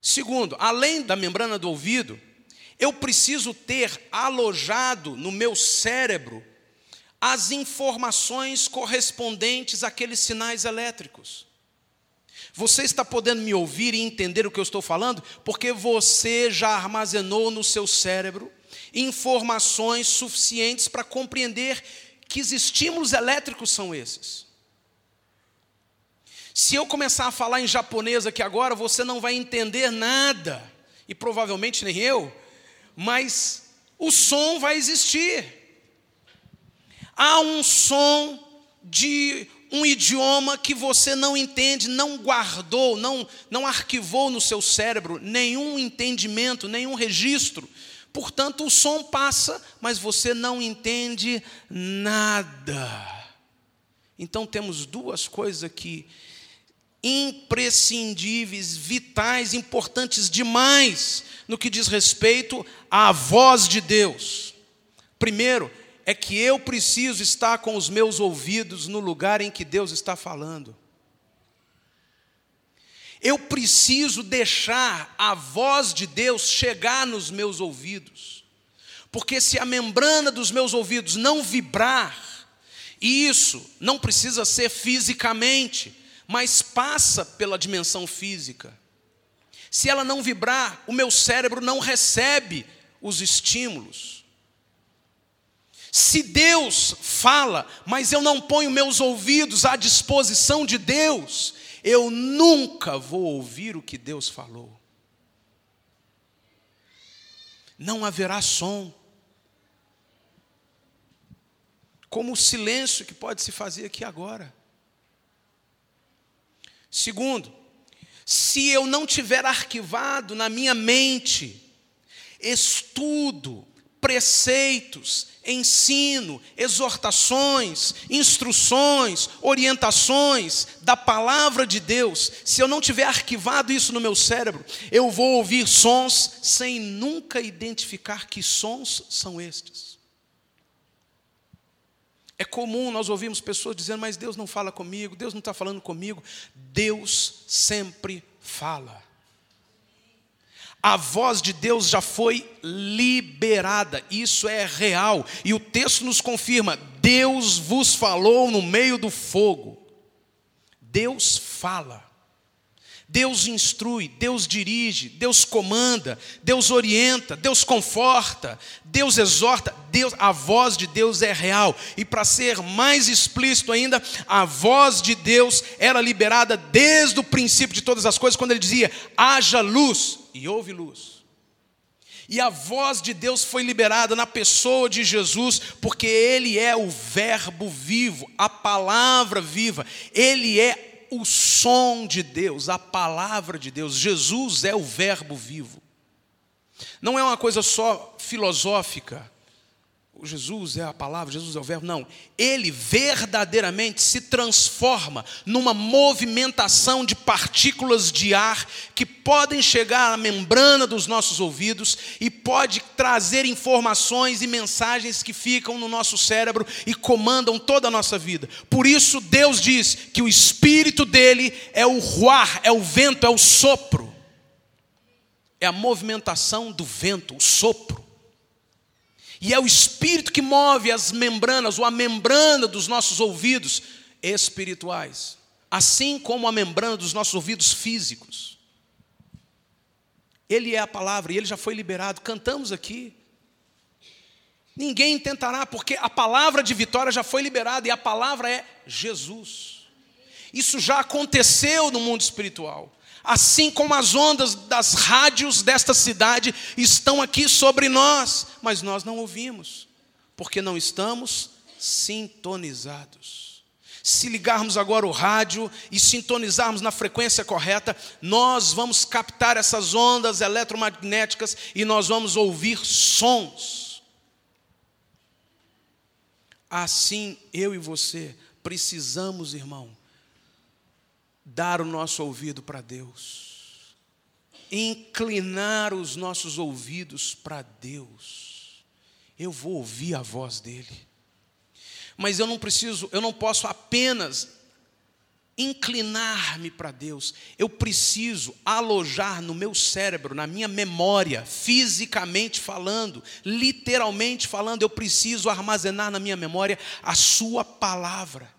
Segundo, além da membrana do ouvido, eu preciso ter alojado no meu cérebro as informações correspondentes àqueles sinais elétricos. Você está podendo me ouvir e entender o que eu estou falando? Porque você já armazenou no seu cérebro informações suficientes para compreender que estímulos elétricos são esses. Se eu começar a falar em japonês aqui agora, você não vai entender nada, e provavelmente nem eu, mas o som vai existir. Há um som de um idioma que você não entende, não guardou, não arquivou no seu cérebro nenhum entendimento, nenhum registro. Portanto, o som passa, mas você não entende nada. Então, temos duas coisas aqui imprescindíveis, vitais, importantes demais no que diz respeito à voz de Deus. Primeiro, é que eu preciso estar com os meus ouvidos no lugar em que Deus está falando. Eu preciso deixar a voz de Deus chegar nos meus ouvidos. Porque se a membrana dos meus ouvidos não vibrar, e isso não precisa ser fisicamente, mas passa pela dimensão física. Se ela não vibrar, o meu cérebro não recebe os estímulos. Se Deus fala, mas eu não ponho meus ouvidos à disposição de Deus, eu nunca vou ouvir o que Deus falou. Não haverá som. Como o silêncio que pode se fazer aqui agora. Segundo, se eu não tiver arquivado na minha mente estudo, preceitos, ensino, exortações, instruções, orientações da palavra de Deus, se eu não tiver arquivado isso no meu cérebro, eu vou ouvir sons sem nunca identificar que sons são estes. É comum nós ouvirmos pessoas dizendo, mas Deus não fala comigo, Deus não está falando comigo. Deus sempre fala. A voz de Deus já foi liberada, isso é real. E o texto nos confirma, Deus vos falou no meio do fogo. Deus fala. Deus instrui, Deus dirige, Deus comanda, Deus orienta, Deus conforta, Deus exorta. A voz de Deus é real. E para ser mais explícito ainda, a voz de Deus era liberada desde o princípio de todas as coisas, quando ele dizia, haja luz, e houve luz. E a voz de Deus foi liberada na pessoa de Jesus, porque Ele é o verbo vivo, a palavra viva. Ele é o som de Deus, a palavra de Deus. Jesus é o verbo vivo. Não é uma coisa só filosófica. Jesus é a palavra, Jesus é o verbo. Não, ele verdadeiramente se transforma numa movimentação de partículas de ar que podem chegar à membrana dos nossos ouvidos e pode trazer informações e mensagens que ficam no nosso cérebro e comandam toda a nossa vida. Por isso Deus diz que o Espírito dele é o ruar, é o vento, é o sopro. É a movimentação do vento, o sopro. E é o Espírito que move as membranas, ou a membrana dos nossos ouvidos espirituais, assim como a membrana dos nossos ouvidos físicos. Ele é a palavra, e ele já foi liberado. Cantamos aqui. Ninguém tentará, porque a palavra de vitória já foi liberada, e a palavra é Jesus. Isso já aconteceu no mundo espiritual. Assim como as ondas das rádios desta cidade estão aqui sobre nós, mas nós não ouvimos, porque não estamos sintonizados. Se ligarmos agora o rádio e sintonizarmos na frequência correta, nós vamos captar essas ondas eletromagnéticas e nós vamos ouvir sons. Assim, eu e você precisamos, irmão, dar o nosso ouvido para Deus, inclinar os nossos ouvidos para Deus. Eu vou ouvir a voz dele, mas eu não posso apenas inclinar-me para Deus, eu preciso alojar no meu cérebro, na minha memória, fisicamente falando, literalmente falando, eu preciso armazenar na minha memória a sua palavra.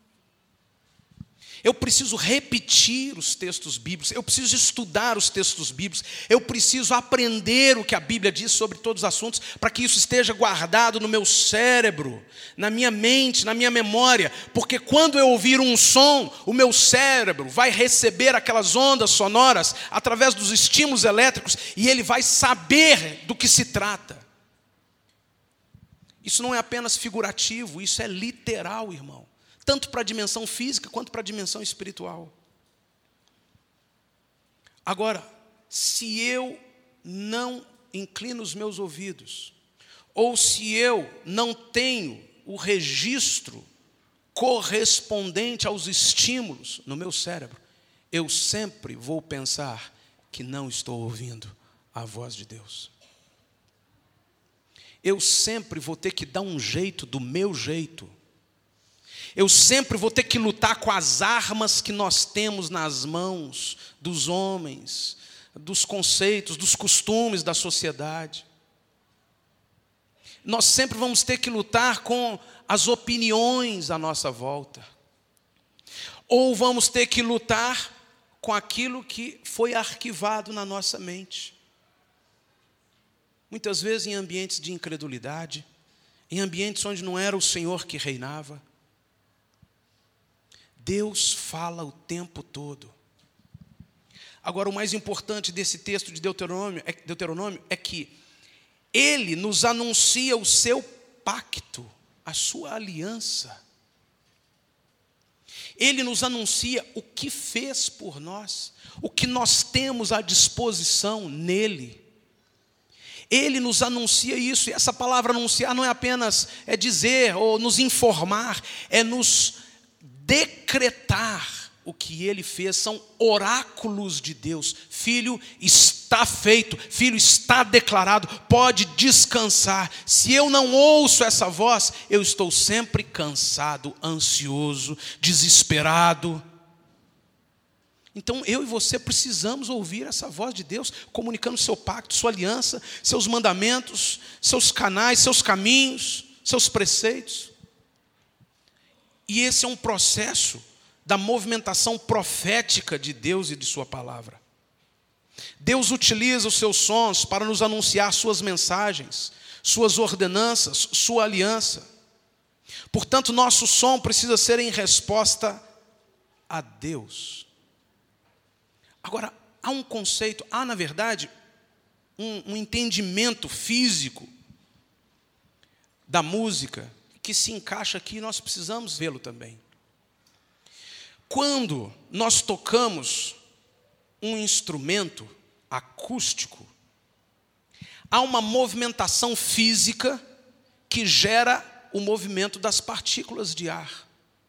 Eu preciso repetir os textos bíblicos, eu preciso estudar os textos bíblicos, eu preciso aprender o que a Bíblia diz sobre todos os assuntos, para que isso esteja guardado no meu cérebro, na minha mente, na minha memória, porque quando eu ouvir um som, o meu cérebro vai receber aquelas ondas sonoras através dos estímulos elétricos e ele vai saber do que se trata. Isso não é apenas figurativo, isso é literal, irmão. Tanto para a dimensão física quanto para a dimensão espiritual. Agora, se eu não inclino os meus ouvidos, ou se eu não tenho o registro correspondente aos estímulos no meu cérebro, eu sempre vou pensar que não estou ouvindo a voz de Deus. Eu sempre vou ter que dar um jeito do meu jeito. Eu sempre vou ter que lutar com as armas que nós temos nas mãos dos homens, dos conceitos, dos costumes da sociedade. Nós sempre vamos ter que lutar com as opiniões à nossa volta. Ou vamos ter que lutar com aquilo que foi arquivado na nossa mente. Muitas vezes em ambientes de incredulidade, em ambientes onde não era o Senhor que reinava. Deus fala o tempo todo. Agora, o mais importante desse texto de Deuteronômio é que ele nos anuncia o seu pacto, a sua aliança. Ele nos anuncia o que fez por nós, o que nós temos à disposição nele. Ele nos anuncia isso, e essa palavra anunciar não é apenas dizer ou nos informar, é nos decretar o que ele fez, são oráculos de Deus. Filho, está feito, filho, está declarado, pode descansar. Se eu não ouço essa voz, eu estou sempre cansado, ansioso, desesperado. Então eu e você precisamos ouvir essa voz de Deus, comunicando seu pacto, sua aliança, seus mandamentos, seus canais, seus caminhos, seus preceitos. E esse é um processo da movimentação profética de Deus e de sua palavra. Deus utiliza os seus sons para nos anunciar suas mensagens, suas ordenanças, sua aliança. Portanto, nosso som precisa ser em resposta a Deus. Agora, há um conceito, na verdade, um entendimento físico da música que se encaixa aqui, nós precisamos vê-lo também. Quando nós tocamos um instrumento acústico, há uma movimentação física que gera o movimento das partículas de ar.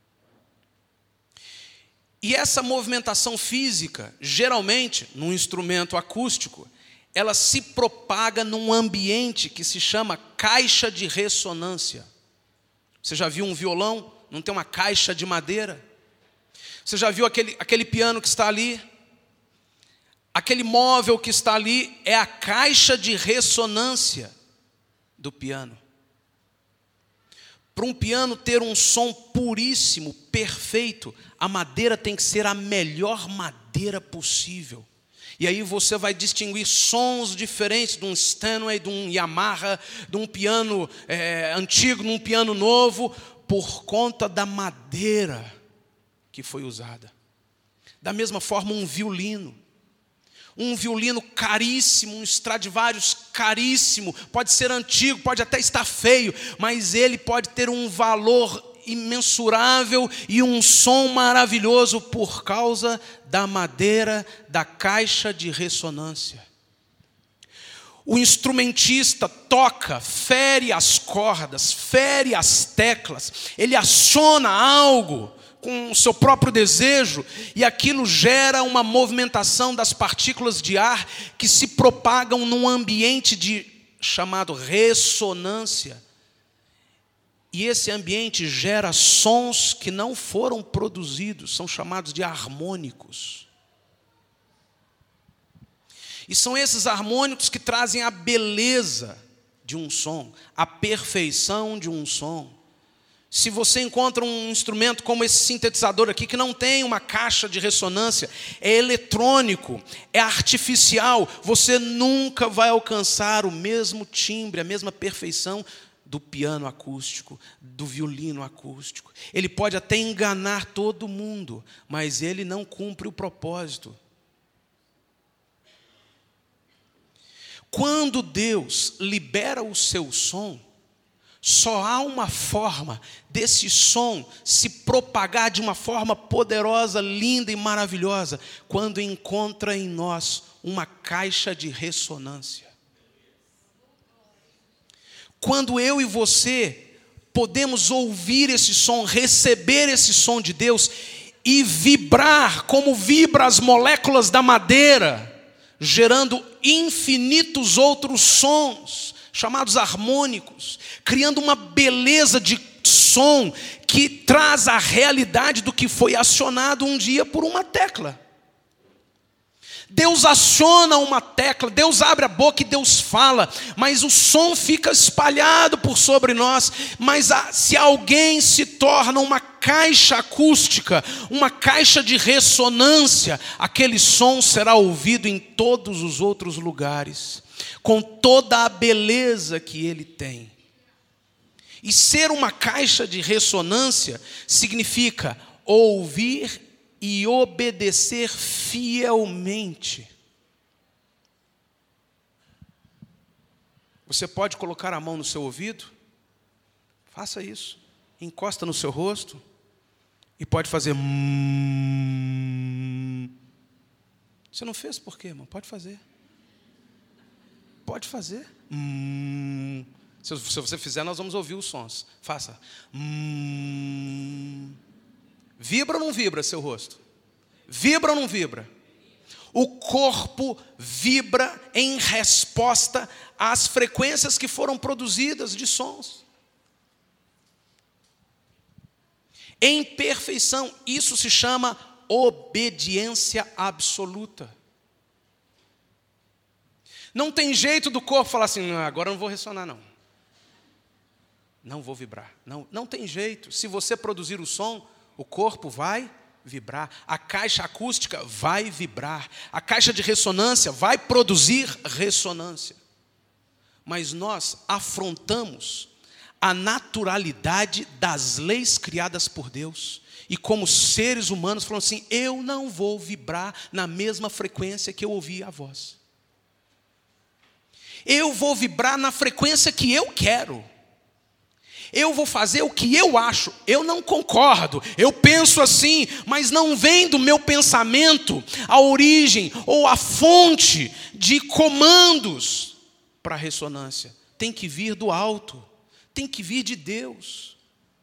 E essa movimentação física, geralmente, num instrumento acústico, ela se propaga num ambiente que se chama caixa de ressonância. Você já viu um violão? Não tem uma caixa de madeira? Você já viu aquele piano que está ali? Aquele móvel que está ali é a caixa de ressonância do piano. Para um piano ter um som puríssimo, perfeito, a madeira tem que ser a melhor madeira possível. E aí você vai distinguir sons diferentes de um Steinway, de um Yamaha, de um piano antigo, de um piano novo, por conta da madeira que foi usada. Da mesma forma, um violino caríssimo, um Stradivarius caríssimo, pode ser antigo, pode até estar feio, mas ele pode ter um valor imensurável e um som maravilhoso por causa da madeira da caixa de ressonância. O instrumentista toca, fere as cordas, fere as teclas, ele aciona algo com o seu próprio desejo, e aquilo gera uma movimentação das partículas de ar que se propagam num ambiente chamado ressonância. E esse ambiente gera sons que não foram produzidos, são chamados de harmônicos. E são esses harmônicos que trazem a beleza de um som, a perfeição de um som. Se você encontra um instrumento como esse sintetizador aqui, que não tem uma caixa de ressonância, é eletrônico, é artificial, você nunca vai alcançar o mesmo timbre, a mesma perfeição do piano acústico, do violino acústico. Ele pode até enganar todo mundo, mas ele não cumpre o propósito. Quando Deus libera o seu som, só há uma forma desse som se propagar de uma forma poderosa, linda e maravilhosa, quando encontra em nós uma caixa de ressonância. Quando eu e você podemos ouvir esse som, receber esse som de Deus e vibrar como vibram as moléculas da madeira, gerando infinitos outros sons, chamados harmônicos, criando uma beleza de som que traz a realidade do que foi acionado um dia por uma tecla. Deus aciona uma tecla, Deus abre a boca e Deus fala, mas o som fica espalhado por sobre nós. Mas se alguém se torna uma caixa acústica, uma caixa de ressonância, aquele som será ouvido em todos os outros lugares, com toda a beleza que ele tem. E ser uma caixa de ressonância significa ouvir e obedecer fielmente. Você pode colocar a mão no seu ouvido? Faça isso. Encosta no seu rosto e pode fazer. Você não fez por quê, irmão? Pode fazer. Pode fazer. Se você fizer, nós vamos ouvir os sons. Faça. Vibra ou não vibra seu rosto? Vibra ou não vibra? O corpo vibra em resposta às frequências que foram produzidas de sons. Em perfeição, isso se chama obediência absoluta. Não tem jeito do corpo falar assim, agora eu não vou ressonar não. Não vou vibrar. Não tem jeito. Se você produzir o som, o corpo vai vibrar, a caixa acústica vai vibrar, a caixa de ressonância vai produzir ressonância. Mas nós afrontamos a naturalidade das leis criadas por Deus, e como seres humanos falamos assim, eu não vou vibrar na mesma frequência que eu ouvi a voz. Eu vou vibrar na frequência que eu quero. Eu vou fazer o que eu acho, eu não concordo, eu penso assim, mas não vem do meu pensamento a origem ou a fonte de comandos para a ressonância. Tem que vir do alto, tem que vir de Deus.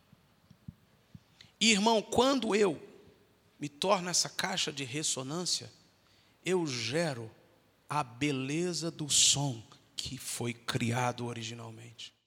E, irmão, quando eu me torno essa caixa de ressonância, eu gero a beleza do som que foi criado originalmente.